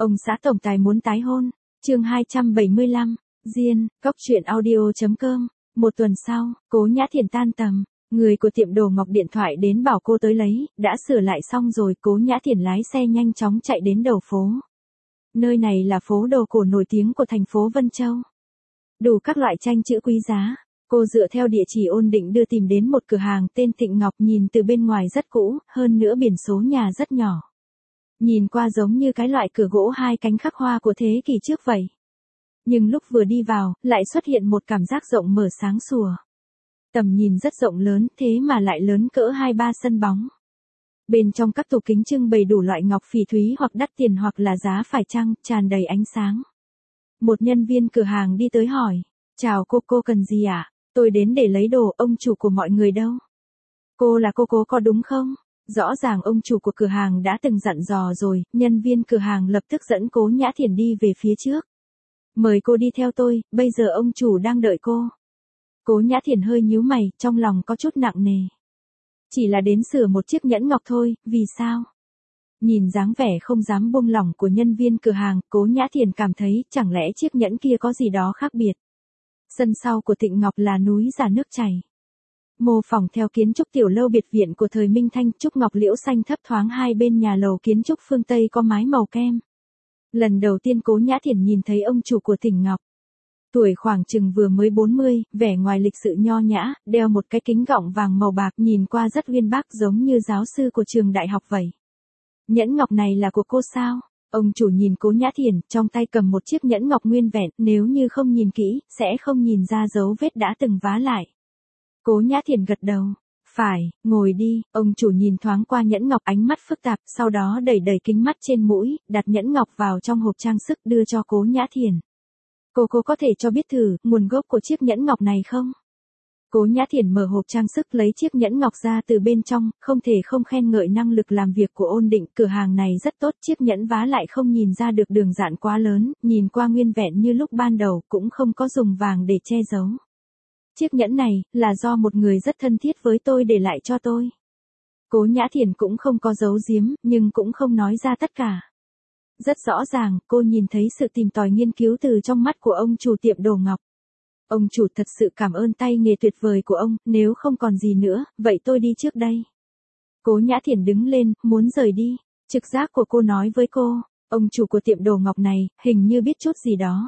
Ông xã tổng tài muốn tái hôn. Chương 275, Diên, Cóc truyện audio.com. Một tuần sau, Cố Nhã Thiển tan tầm, người của tiệm đồ ngọc điện thoại đến bảo cô tới lấy, đã sửa lại xong rồi. Cố Nhã Thiển lái xe nhanh chóng chạy đến đầu phố. Nơi này là phố đồ cổ nổi tiếng của thành phố Vân Châu. Đủ các loại tranh chữ quý giá. Cô dựa theo địa chỉ ôn định đưa tìm đến một cửa hàng tên Tịnh Ngọc, nhìn từ bên ngoài rất cũ, hơn nữa biển số nhà rất nhỏ. Nhìn qua giống như cái loại cửa gỗ hai cánh khắc hoa của thế kỷ trước vậy. Nhưng lúc vừa đi vào, lại xuất hiện một cảm giác rộng mở sáng sủa. Tầm nhìn rất rộng lớn, thế mà lại lớn cỡ 2-3 sân bóng. Bên trong các tủ kính trưng bày đủ loại ngọc phỉ thúy hoặc đắt tiền hoặc là giá phải chăng, tràn đầy ánh sáng. Một nhân viên cửa hàng đi tới hỏi, chào cô cần gì ạ? Tôi đến để lấy đồ, ông chủ của mọi người đâu? Cô là cô Cố có đúng không? Rõ ràng ông chủ của cửa hàng đã từng dặn dò rồi. Nhân viên cửa hàng lập tức dẫn Cố Nhã Thiển đi về phía trước. Mời cô đi theo tôi, bây giờ ông chủ đang đợi cô. Cố Nhã Thiển hơi nhíu mày, trong lòng có chút nặng nề. Chỉ là đến sửa một chiếc nhẫn ngọc thôi, vì sao? Nhìn dáng vẻ không dám buông lỏng của nhân viên cửa hàng, Cố Nhã Thiển cảm thấy chẳng lẽ chiếc nhẫn kia có gì đó khác biệt. Sân sau của Tịnh Ngọc là núi già nước chảy. Mô phỏng theo kiến trúc tiểu lâu biệt viện của thời Minh Thanh, trúc ngọc liễu xanh thấp thoáng hai bên nhà lầu kiến trúc phương Tây có mái màu kem. Lần đầu tiên Cố Nhã Thiển nhìn thấy ông chủ của Tịnh Ngọc. Tuổi khoảng chừng vừa mới 40, vẻ ngoài lịch sự nho nhã, đeo một cái kính gọng vàng màu bạc, nhìn qua rất uyên bác giống như giáo sư của trường đại học vậy. Nhẫn ngọc này là của cô sao? Ông chủ nhìn Cố Nhã Thiển, trong tay cầm một chiếc nhẫn ngọc nguyên vẹn, nếu như không nhìn kỹ, sẽ không nhìn ra dấu vết đã từng vá lại. Cố Nhã Thiển gật đầu. Phải, ngồi đi. Ông chủ nhìn thoáng qua nhẫn ngọc, ánh mắt phức tạp, sau đó đẩy kính mắt trên mũi, đặt nhẫn ngọc vào trong hộp trang sức đưa cho Cố Nhã Thiển. Cô có thể cho biết thử nguồn gốc của chiếc nhẫn ngọc này không? Cố Nhã Thiển mở hộp trang sức lấy chiếc nhẫn ngọc ra từ bên trong, không thể không khen ngợi năng lực làm việc của ôn định, cửa hàng này rất tốt, chiếc nhẫn vá lại không nhìn ra được đường dạn quá lớn, nhìn qua nguyên vẹn như lúc ban đầu, cũng không có dùng vàng để che giấu. Chiếc nhẫn này, là do một người rất thân thiết với tôi để lại cho tôi. Cố Nhã Thiển cũng không có giấu giếm, nhưng cũng không nói ra tất cả. Rất rõ ràng, cô nhìn thấy sự tìm tòi nghiên cứu từ trong mắt của ông chủ tiệm đồ ngọc. Ông chủ thật sự cảm ơn tay nghề tuyệt vời của ông, nếu không còn gì nữa, vậy tôi đi trước đây. Cố Nhã Thiển đứng lên, muốn rời đi. Trực giác của cô nói với cô, ông chủ của tiệm đồ ngọc này, hình như biết chút gì đó.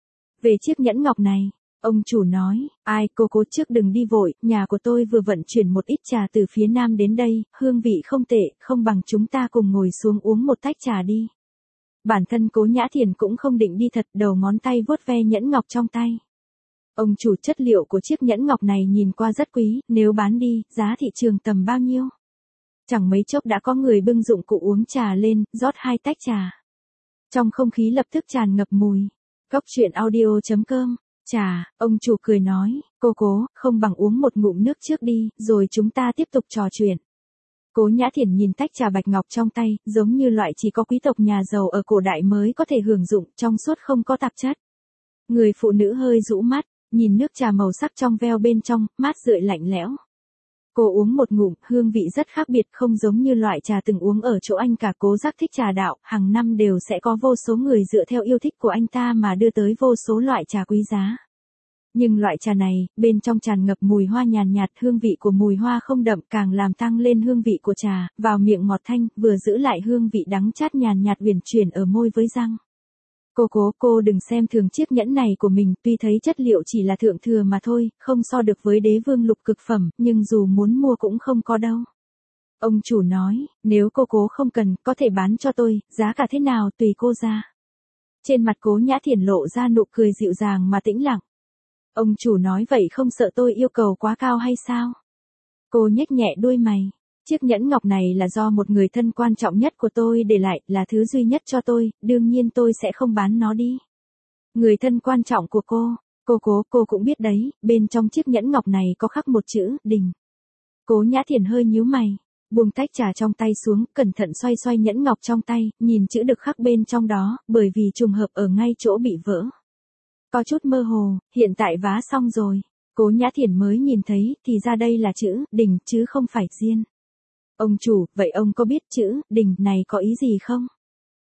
Về chiếc nhẫn ngọc này, ông chủ nói, ai cô Cố trước đừng đi vội, nhà của tôi vừa vận chuyển một ít trà từ phía Nam đến đây, hương vị không tệ, không bằng chúng ta cùng ngồi xuống uống một tách trà đi. Bản thân Cố Nhã Thiển cũng không định đi thật, đầu ngón tay vuốt ve nhẫn ngọc trong tay. Ông chủ, chất liệu của chiếc nhẫn ngọc này nhìn qua rất quý, nếu bán đi, giá thị trường tầm bao nhiêu? Chẳng mấy chốc đã có người bưng dụng cụ uống trà lên, rót 2 tách trà. Trong không khí lập tức tràn ngập mùi. Cóc truyện audio.com. Trà, ông chủ cười nói, cô Cố, không bằng uống một ngụm nước trước đi, rồi chúng ta tiếp tục trò chuyện. Cố Nhã Thiển nhìn tách trà bạch ngọc trong tay, giống như loại chỉ có quý tộc nhà giàu ở cổ đại mới có thể hưởng dụng, trong suốt không có tạp chất. Người phụ nữ hơi rũ mắt, nhìn nước trà màu sắc trong veo bên trong, mát rượi lạnh lẽo. Cô uống một ngụm, hương vị rất khác biệt, không giống như loại trà từng uống ở chỗ anh cả. Cố Giác thích trà đạo, hàng năm đều sẽ có vô số người dựa theo yêu thích của anh ta mà đưa tới vô số loại trà quý giá. Nhưng loại trà này, bên trong tràn ngập mùi hoa nhàn nhạt, hương vị của mùi hoa không đậm, càng làm tăng lên hương vị của trà, vào miệng ngọt thanh, vừa giữ lại hương vị đắng chát nhàn nhạt uyển chuyển ở môi với răng. Cô đừng xem thường chiếc nhẫn này của mình, tuy thấy chất liệu chỉ là thượng thừa mà thôi, không so được với đế vương lục cực phẩm, nhưng dù muốn mua cũng không có đâu. Ông chủ nói, nếu cô không cần, có thể bán cho tôi, giá cả thế nào tùy cô ra. Trên mặt Cố Nhã Thiển lộ ra nụ cười dịu dàng mà tĩnh lặng. Ông chủ nói vậy không sợ tôi yêu cầu quá cao hay sao? Cô nhếch nhẹ đuôi mày. Chiếc nhẫn ngọc này là do một người thân quan trọng nhất của tôi để lại, là thứ duy nhất cho tôi, đương nhiên tôi sẽ không bán nó đi. Người thân quan trọng của cô cũng biết đấy, bên trong chiếc nhẫn ngọc này có khắc một chữ, Đình. Cố Nhã Thiển hơi nhíu mày, buông tách trà trong tay xuống, cẩn thận xoay nhẫn ngọc trong tay, nhìn chữ được khắc bên trong đó, bởi vì trùng hợp ở ngay chỗ bị vỡ. Có chút mơ hồ, hiện tại vá xong rồi. Cố Nhã Thiển mới nhìn thấy, thì ra đây là chữ, Đình, chứ không phải Diên. Ông chủ, vậy ông có biết chữ, Đình, này có ý gì không?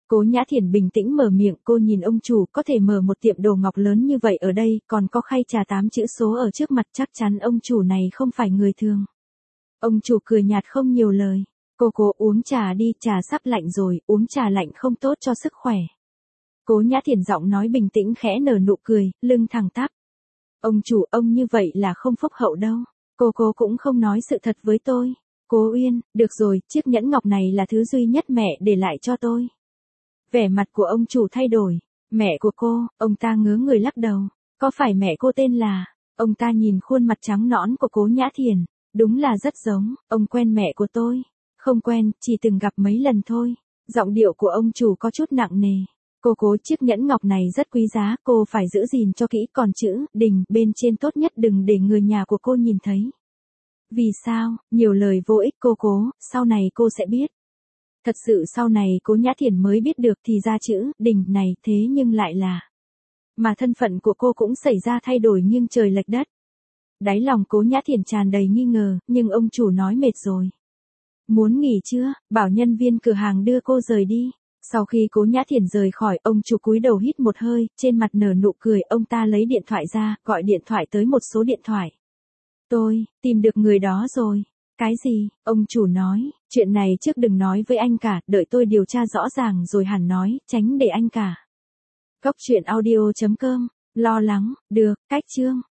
Cố Nhã Thiển bình tĩnh mở miệng, cô nhìn ông chủ có thể mở một tiệm đồ ngọc lớn như vậy ở đây, còn có khay trà 8 chữ số ở trước mặt, chắc chắn ông chủ này không phải người thường. Ông chủ cười nhạt không nhiều lời. Cô uống trà đi, trà sắp lạnh rồi, uống trà lạnh không tốt cho sức khỏe. Cố Nhã Thiển giọng nói bình tĩnh khẽ nở nụ cười, lưng thẳng tắp. Ông chủ, ông như vậy là không phúc hậu đâu. Cô cũng không nói sự thật với tôi. Cố Uyên, được rồi, chiếc nhẫn ngọc này là thứ duy nhất mẹ để lại cho tôi. Vẻ mặt của ông chủ thay đổi. Mẹ của cô, ông ta ngớ người lắc đầu. Có phải mẹ cô tên là... Ông ta nhìn khuôn mặt trắng nõn của Cố Nhã Thiển. Đúng là rất giống, ông quen mẹ của tôi. Không quen, chỉ từng gặp mấy lần thôi. Giọng điệu của ông chủ có chút nặng nề. Cố chiếc nhẫn ngọc này rất quý giá, cô phải giữ gìn cho kỹ, còn chữ Đình bên trên tốt nhất đừng để người nhà của cô nhìn thấy. Vì sao? Nhiều lời vô ích cố, sau này cô sẽ biết. Thật sự sau này Cố Nhã Thiển mới biết được thì ra chữ Đình này thế nhưng lại là. Mà thân phận của cô cũng xảy ra thay đổi nghiêng trời lệch đất. Đáy lòng Cố Nhã Thiển tràn đầy nghi ngờ, nhưng ông chủ nói mệt rồi. Muốn nghỉ chưa? Bảo nhân viên cửa hàng đưa cô rời đi. Sau khi Cố Nhã Thiển rời khỏi, ông chủ cúi đầu hít một hơi, trên mặt nở nụ cười, ông ta lấy điện thoại ra, gọi điện thoại tới một số điện thoại. Tôi, tìm được người đó rồi. Cái gì? Ông chủ nói, chuyện này trước đừng nói với anh cả, đợi tôi điều tra rõ ràng rồi hẳn nói, tránh để anh cả. Cốc truyện audio.com, lo lắng, được, cách chương.